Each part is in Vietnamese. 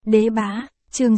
Đế bá, chương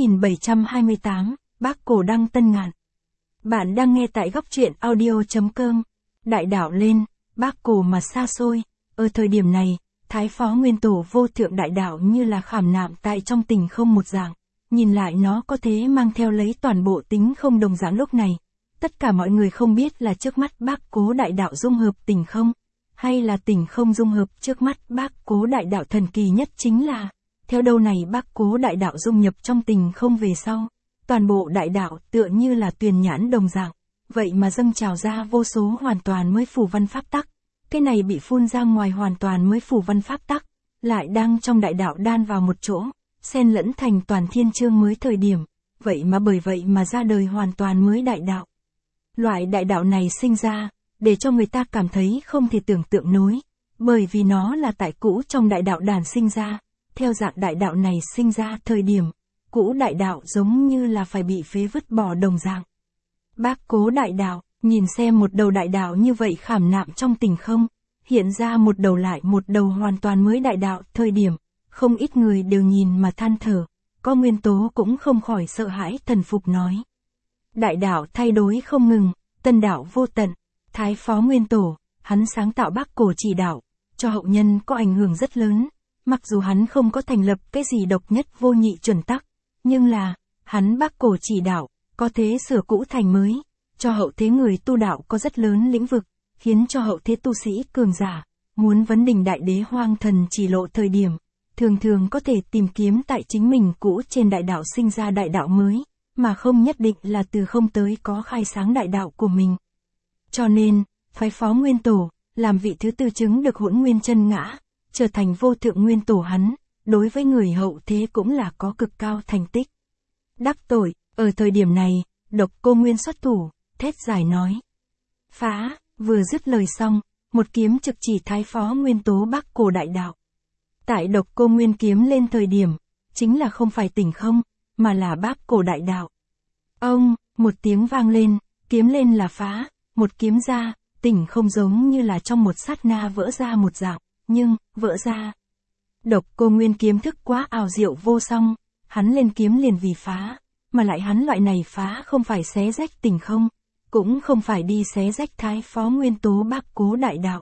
6728, Bác Cổ Đăng Tân Ngạn. Bạn đang nghe tại góc truyện audio.com. Đại đạo lên, Bác Cổ mà xa xôi. Ở thời điểm này, Thái Phó Nguyên Tổ vô thượng đại đạo như là khảm nạm tại trong tình không một dạng. Nhìn lại nó có thế mang theo lấy toàn bộ tính không đồng dạng lúc này. Tất cả mọi người không biết là trước mắt Bác Cố đại đạo dung hợp tình không, hay là tình không dung hợp trước mắt Bác Cố đại đạo thần kỳ nhất chính là, theo đâu này Bác Cố đại đạo dung nhập trong tình không về sau, toàn bộ đại đạo tựa như là tuyền nhãn đồng dạng, vậy mà dâng trào ra vô số hoàn toàn mới phù văn pháp tắc. Cái này bị phun ra ngoài hoàn toàn mới phù văn pháp tắc, lại đang trong đại đạo đan vào một chỗ, xen lẫn thành toàn thiên chương mới thời điểm, vậy mà bởi vậy mà ra đời hoàn toàn mới đại đạo. Loại đại đạo này sinh ra, để cho người ta cảm thấy không thể tưởng tượng nổi, bởi vì nó là tại cũ trong đại đạo đàn sinh ra, theo dạng đại đạo này sinh ra thời điểm, cũ đại đạo giống như là phải bị phế vứt bỏ đồng dạng. Bác Cố đại đạo, nhìn xem một đầu đại đạo như vậy khảm nạm trong tình không, hiện ra một đầu lại một đầu hoàn toàn mới đại đạo thời điểm, không ít người đều nhìn mà than thở, có Nguyên Tố cũng không khỏi sợ hãi thần phục nói. Đại đạo thay đổi không ngừng, tân đạo vô tận, Thái Phó Nguyên Tổ, hắn sáng tạo Bác Cổ chỉ đạo, cho hậu nhân có ảnh hưởng rất lớn, mặc dù hắn không có thành lập cái gì độc nhất vô nhị chuẩn tắc, nhưng là, hắn Bác Cổ chỉ đạo, có thế sửa cũ thành mới, cho hậu thế người tu đạo có rất lớn lĩnh vực, khiến cho hậu thế tu sĩ cường giả, muốn vấn đỉnh đại đế hoang thần chỉ lộ thời điểm, thường thường có thể tìm kiếm tại chính mình cũ trên đại đạo sinh ra đại đạo mới, mà không nhất định là từ không tới có khai sáng đại đạo của mình. Cho nên, Phái Phó Nguyên Tổ, làm vị thứ tư chứng được hỗn nguyên chân ngã, trở thành vô thượng nguyên tổ hắn, đối với người hậu thế cũng là có cực cao thành tích. Đắc tội, ở thời điểm này, Độc Cô Nguyên xuất thủ, thét dài nói. Phá, vừa dứt lời xong, một kiếm trực chỉ Thái Phó Nguyên Tố Bác Cổ đại đạo. Tại Độc Cô Nguyên kiếm lên thời điểm, chính là không phải tỉnh không, mà là Bác Cổ đại đạo. Ông, một tiếng vang lên, kiếm lên là phá, một kiếm ra, tỉnh không giống như là trong một sát na vỡ ra một dạng, nhưng, vỡ ra. Độc Cô Nguyên kiếm thức quá ảo diệu vô song, hắn lên kiếm liền vì phá, mà lại hắn loại này phá không phải xé rách tỉnh không, cũng không phải đi xé rách Thái Phó Nguyên Tố Bác Cố đại đạo,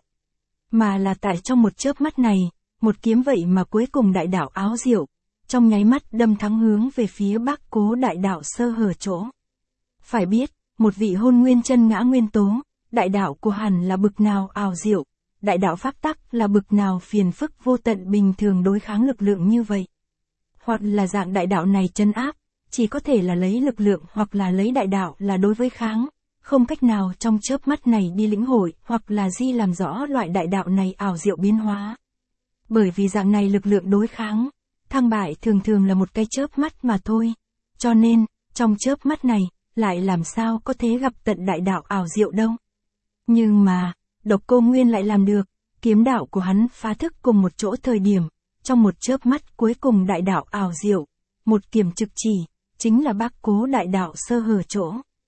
mà là tại trong một chớp mắt này, một kiếm vậy mà cuối cùng đại đạo áo diệu, trong nháy mắt đâm thắng hướng về phía Bác Cố đại đạo sơ hở chỗ. Phải biết, một vị hôn nguyên chân ngã nguyên tố, đại đạo của hẳn là bực nào ảo diệu, đại đạo pháp tắc là bực nào phiền phức vô tận bình thường đối kháng lực lượng như vậy. Hoặc là dạng đại đạo này chân áp, chỉ có thể là lấy lực lượng hoặc là lấy đại đạo là đối với kháng, không cách nào trong chớp mắt này đi lĩnh hội hoặc là di làm rõ loại đại đạo này ảo diệu biến hóa. Bởi vì dạng này lực lượng đối kháng, thăng bại thường thường là một cái chớp mắt mà thôi, cho nên, trong chớp mắt này, lại làm sao có thể gặp tận đại đạo ảo diệu đâu. Nhưng mà, Độc Cô Nguyên lại làm được, kiếm đạo của hắn phá thức cùng một chỗ thời điểm, trong một chớp mắt cuối cùng đại đạo ảo diệu, một kiếm trực chỉ, chính là Bác Cố đại đạo sơ hở chỗ.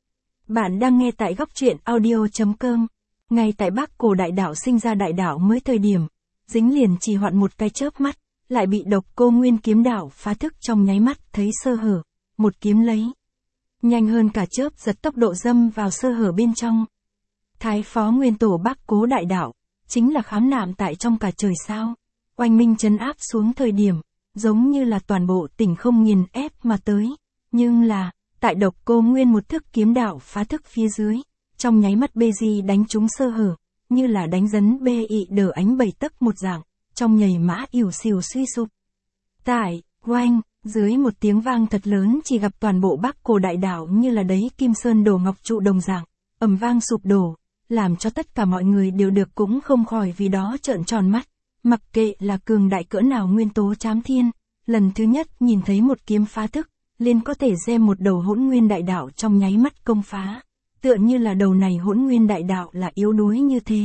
Bạn đang nghe tại góc truyện audio.com, ngay tại Bác Cổ đại đạo sinh ra đại đạo mới thời điểm, dính liền trì hoãn một cái chớp mắt, lại bị Độc Cô Nguyên kiếm đạo phá thức trong nháy mắt thấy sơ hở, một kiếm lấy. Nhanh hơn cả chớp giật tốc độ dâm vào sơ hở bên trong. Thái Phó Nguyên Tổ Bác Cố đại đạo, chính là khám nạm tại trong cả trời sao, oanh minh trấn áp xuống thời điểm, giống như là toàn bộ tỉnh không nghiền ép mà tới, nhưng là, tại Độc Cô Nguyên một thức kiếm đạo phá thức phía dưới, trong nháy mắt bê di đánh trúng sơ hở, như là đánh dấn bê ị đờ ánh 7 tấc một dạng, trong nhảy mã ỉu xìu suy sụp. Tại, oanh, dưới một tiếng vang thật lớn chỉ gặp toàn bộ Bác Cổ đại đạo như là đấy kim sơn đổ ngọc trụ đồng dạng, ầm vang sụp đổ, làm cho tất cả mọi người đều được cũng không khỏi vì đó trợn tròn mắt, mặc kệ là cường đại cỡ nào nguyên tố chám thiên, lần thứ nhất nhìn thấy một kiếm phá thức, liền có thể xem một đầu hỗn nguyên đại đạo trong nháy mắt công phá, tựa như là đầu này hỗn nguyên đại đạo là yếu đuối như thế.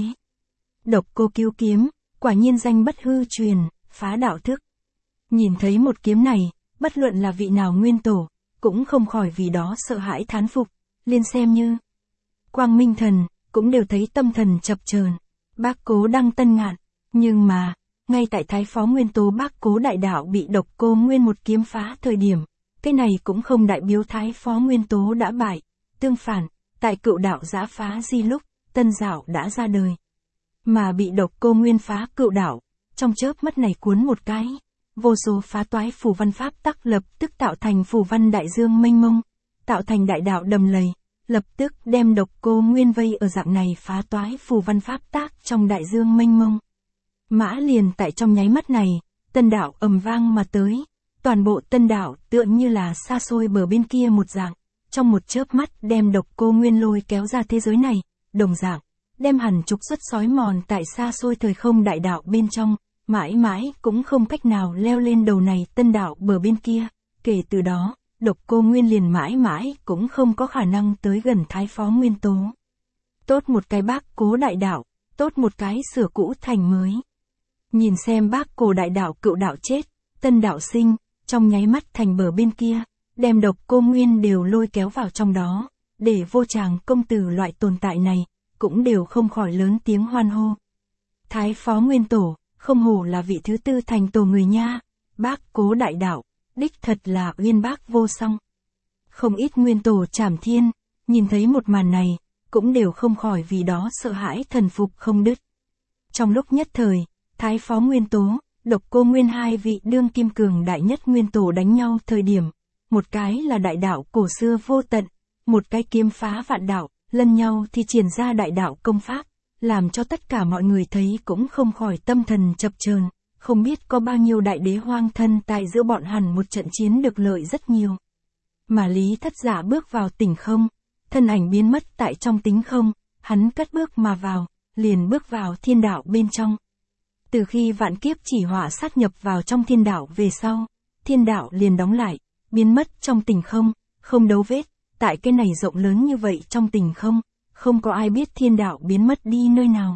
Độc Cô cứu kiếm, quả nhiên danh bất hư truyền, phá đạo thức. Nhìn thấy một kiếm này, bất luận là vị nào nguyên tổ, cũng không khỏi vì đó sợ hãi thán phục, liền xem như Quang Minh Thần, cũng đều thấy tâm thần chập chờn. Bác Cố Đăng Tân Ngạn, nhưng mà, ngay tại Thái Phó Nguyên Tố Bác Cố Đại Đạo bị Độc Cô Nguyên một kiếm phá thời điểm, cái này cũng không đại biểu Thái Phó Nguyên Tố đã bại, tương phản, tại Cựu Đạo giã phá di lúc, Tân Đạo đã ra đời. Mà bị Độc Cô Nguyên phá Cựu Đạo, trong chớp mắt này cuốn một cái, vô số phá toái phù văn pháp tắc lập tức tạo thành phù văn đại dương mênh mông, tạo thành đại đạo đầm lầy, lập tức đem Độc Cô Nguyên vây ở dạng này phá toái phù văn pháp tác trong đại dương mênh mông. Mã liền tại trong nháy mắt này, Tân Đạo ầm vang mà tới, toàn bộ Tân Đạo tựa như là xa xôi bờ bên kia một dạng, trong một chớp mắt đem Độc Cô Nguyên lôi kéo ra thế giới này, đồng dạng, đem hẳn trục xuất sói mòn tại xa xôi thời không đại đạo bên trong, mãi mãi cũng không cách nào leo lên đầu này Tân Đạo bờ bên kia, kể từ đó, Độc Cô Nguyên liền mãi mãi cũng không có khả năng tới gần Thái Phó Nguyên Tố. Tốt một cái Bác Cố Đại Đạo, tốt một cái sửa cũ thành mới. Nhìn xem Bác Cố Đại Đạo Cựu Đạo chết, Tân Đạo sinh, trong nháy mắt thành bờ bên kia, đem Độc Cô Nguyên đều lôi kéo vào trong đó, để vô tràng công tử loại tồn tại này, cũng đều không khỏi lớn tiếng hoan hô. Thái Phó Nguyên Tổ, không hổ là vị thứ tư thành tổ người nha, Bác Cố Đại Đạo, đích thật là uyên bác vô song. Không ít nguyên tổ Trảm Thiên, nhìn thấy một màn này, cũng đều không khỏi vì đó sợ hãi thần phục không đứt. Trong lúc nhất thời, Thái Phó Nguyên Tố, Độc Cô Nguyên hai vị đương kim cường đại nhất nguyên tổ đánh nhau thời điểm, một cái là đại đạo cổ xưa vô tận, một cái kiếm phá vạn đạo, lẫn nhau thì triển ra đại đạo công pháp, làm cho tất cả mọi người thấy cũng không khỏi tâm thần chập chờn. Không biết có bao nhiêu đại đế hoang thân tại giữa bọn hẳn một trận chiến được lợi rất nhiều. Mà Lý Thất Giả bước vào tỉnh không, thân ảnh biến mất tại trong tính không, hắn cất bước mà vào, liền bước vào thiên đạo bên trong. Từ khi vạn kiếp chỉ hỏa sát nhập vào trong thiên đạo về sau, thiên đạo liền đóng lại, biến mất trong tỉnh không, không dấu vết, tại cái này rộng lớn như vậy trong tỉnh không, không có ai biết thiên đạo biến mất đi nơi nào.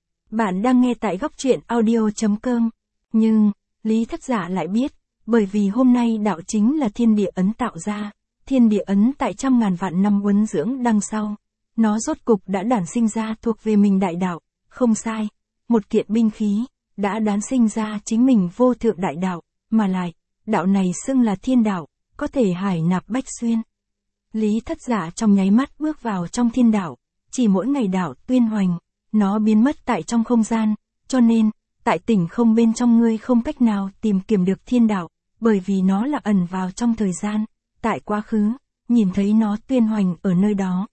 Bạn đang nghe tại Góc Truyện Audio.com. Nhưng, Lý Thất Giả lại biết, bởi vì hôm nay đạo chính là thiên địa ấn tạo ra, thiên địa ấn tại trăm ngàn vạn năm uốn dưỡng đằng sau, nó rốt cục đã đản sinh ra thuộc về mình đại đạo, không sai, một kiện binh khí, đã đản sinh ra chính mình vô thượng đại đạo, mà lại, đạo này xưng là thiên đạo, có thể hải nạp bách xuyên. Lý Thất Giả trong nháy mắt bước vào trong thiên đạo, chỉ mỗi ngày đạo tuyên hoành, nó biến mất tại trong không gian, cho nên, tại tỉnh không bên trong ngươi không cách nào tìm kiếm được thiên đạo, bởi vì nó là ẩn vào trong thời gian, tại quá khứ, nhìn thấy nó tuyên hoành ở nơi đó.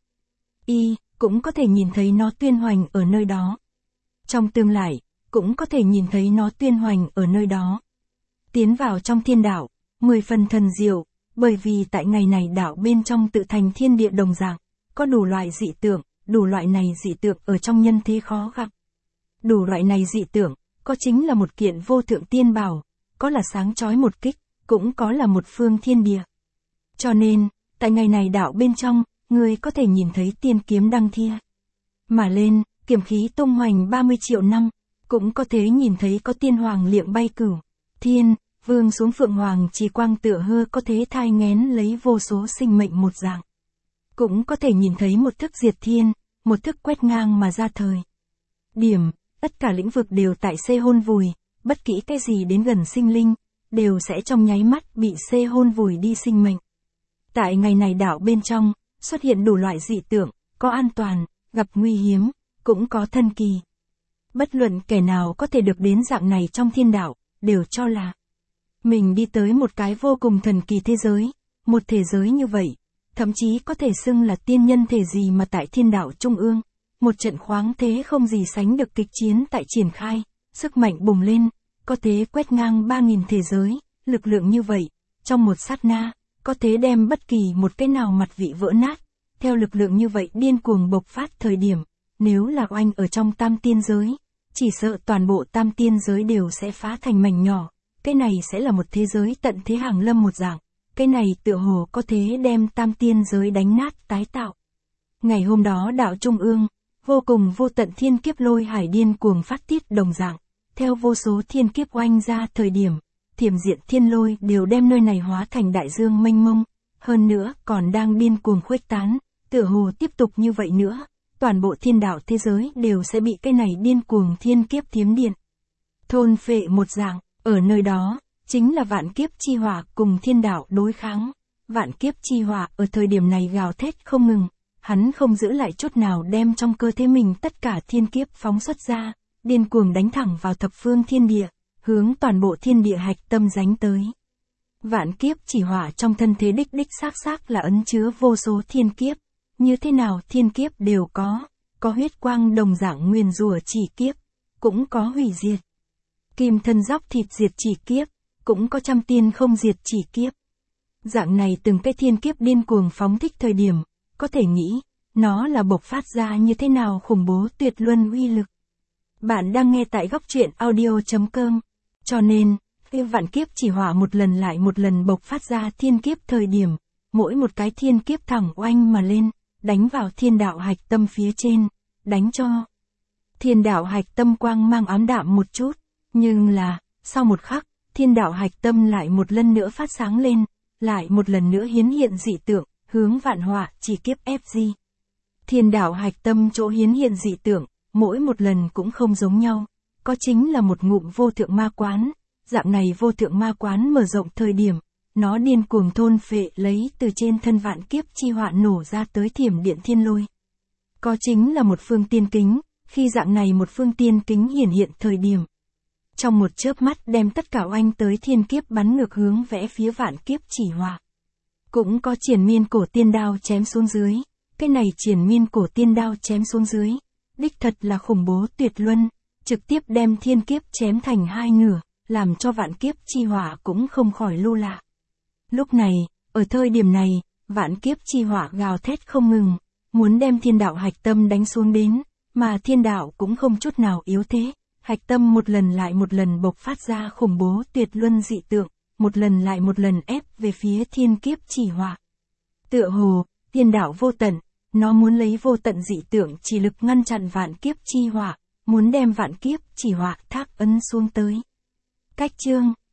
Cũng có thể nhìn thấy nó tuyên hoành ở nơi đó. Trong tương lai, cũng có thể nhìn thấy nó tuyên hoành ở nơi đó. Tiến vào trong thiên đạo, 10 phần thần diệu, bởi vì tại ngày này đạo bên trong tự thành thiên địa đồng dạng, có đủ loại dị tượng, đủ loại này dị tượng ở trong nhân thế khó gặp. Đủ loại này dị tượng, có chính là một kiện vô thượng tiên bảo, có là sáng chói một kích, cũng có là một phương thiên địa. Cho nên, tại ngày này đạo bên trong, người có thể nhìn thấy tiên kiếm đăng thia mà lên, kiếm khí tung hoành 30 triệu năm, cũng có thể nhìn thấy có tiên hoàng liệng bay cửu thiên, vương xuống phượng hoàng chỉ quang tựa hơ có thể thai nghén lấy vô số sinh mệnh một dạng. Cũng có thể nhìn thấy một thức diệt thiên, một thức quét ngang mà ra thời điểm, tất cả lĩnh vực đều tại xê hôn vùi, bất kỳ cái gì đến gần sinh linh, đều sẽ trong nháy mắt bị xê hôn vùi đi sinh mệnh. Tại ngày này đạo bên trong, xuất hiện đủ loại dị tượng, có an toàn, gặp nguy hiếm, cũng có thân kỳ. Bất luận kẻ nào có thể được đến dạng này trong thiên đạo, đều cho là mình đi tới một cái vô cùng thần kỳ thế giới, một thế giới như vậy, thậm chí có thể xưng là tiên nhân thể gì mà tại thiên đạo trung ương. Một trận khoáng thế không gì sánh được kịch chiến tại triển khai, sức mạnh bùng lên, có thể quét ngang 3.000 thế giới, lực lượng như vậy, trong một sát na, có thể đem bất kỳ một cái nào mặt vị vỡ nát, theo lực lượng như vậy điên cuồng bộc phát thời điểm, nếu là oanh ở trong tam tiên giới, chỉ sợ toàn bộ tam tiên giới đều sẽ phá thành mảnh nhỏ, cái này sẽ là một thế giới tận thế hàng lâm một dạng, cái này tựa hồ có thể đem tam tiên giới đánh nát tái tạo. Ngày hôm đó đạo trung ương, vô cùng vô tận thiên kiếp lôi hải điên cuồng phát tiết đồng dạng, theo vô số thiên kiếp oanh ra thời điểm, thiểm diện thiên lôi đều đem nơi này hóa thành đại dương mênh mông, hơn nữa còn đang điên cuồng khuếch tán, tựa hồ tiếp tục như vậy nữa, toàn bộ thiên đạo thế giới đều sẽ bị cái này điên cuồng thiên kiếp thiếm điện. thôn phệ một dạng, ở nơi đó, chính là vạn kiếp chi hỏa cùng thiên đạo đối kháng. Vạn kiếp chi hỏa ở thời điểm này gào thét không ngừng, hắn không giữ lại chút nào đem trong cơ thể mình tất cả thiên kiếp phóng xuất ra, điên cuồng đánh thẳng vào thập phương thiên địa, hướng toàn bộ thiên địa hạch tâm giánh tới. Vạn kiếp chỉ hỏa trong thân thế đích xác là ấn chứa vô số thiên kiếp, như thế nào thiên kiếp đều có huyết quang đồng dạng nguyền rủa chỉ kiếp, cũng có hủy diệt. Kim thân dóc thịt diệt chỉ kiếp, cũng có trăm tiên không diệt chỉ kiếp. Dạng này từng cái thiên kiếp điên cuồng phóng thích thời điểm, có thể nghĩ, nó là bộc phát ra như thế nào khủng bố tuyệt luân uy lực. Bạn đang nghe tại góc truyện audio.com, cho nên, khi vạn kiếp chỉ hỏa một lần lại một lần bộc phát ra thiên kiếp thời điểm, mỗi một cái thiên kiếp thẳng oanh mà lên, đánh vào thiên đạo hạch tâm phía trên, đánh cho thiên đạo hạch tâm quang mang ám đạm một chút, nhưng là, sau một khắc, thiên đạo hạch tâm lại một lần nữa phát sáng lên, lại một lần nữa hiến hiện dị tượng, hướng vạn họa chỉ kiếp FG. Thiên đạo hạch tâm chỗ hiến hiện dị tượng, mỗi một lần cũng không giống nhau, có chính là một ngụm vô thượng ma quán, dạng này vô thượng ma quán mở rộng thời điểm, nó điên cuồng thôn phệ lấy từ trên thân vạn kiếp chi họa nổ ra tới thiểm điện thiên lôi. Có chính là một phương tiên kính, khi dạng này một phương tiên kính hiển hiện thời điểm, trong một chớp mắt đem tất cả oanh tới thiên kiếp bắn ngược hướng vẽ phía vạn kiếp chỉ hỏa. Cũng có triển miên cổ tiên đao chém xuống dưới, cái này triển miên cổ tiên đao chém xuống dưới, đích thật là khủng bố tuyệt luân, trực tiếp đem thiên kiếp chém thành hai nửa, làm cho vạn kiếp chi hỏa cũng không khỏi lưu lạc. Lúc này, ở thời điểm này, vạn kiếp chi hỏa gào thét không ngừng, muốn đem thiên đạo hạch tâm đánh xuống đến, mà thiên đạo cũng không chút nào yếu thế. Hạch tâm một lần lại một lần bộc phát ra khủng bố tuyệt luân dị tượng, một lần lại một lần ép về phía thiên kiếp chỉ hỏa. Tựa hồ, thiên đạo vô tận, nó muốn lấy vô tận dị tượng chỉ lực ngăn chặn vạn kiếp chi hỏa, muốn đem vạn kiếp chỉ hỏa thác ấn xuống tới. Cách chương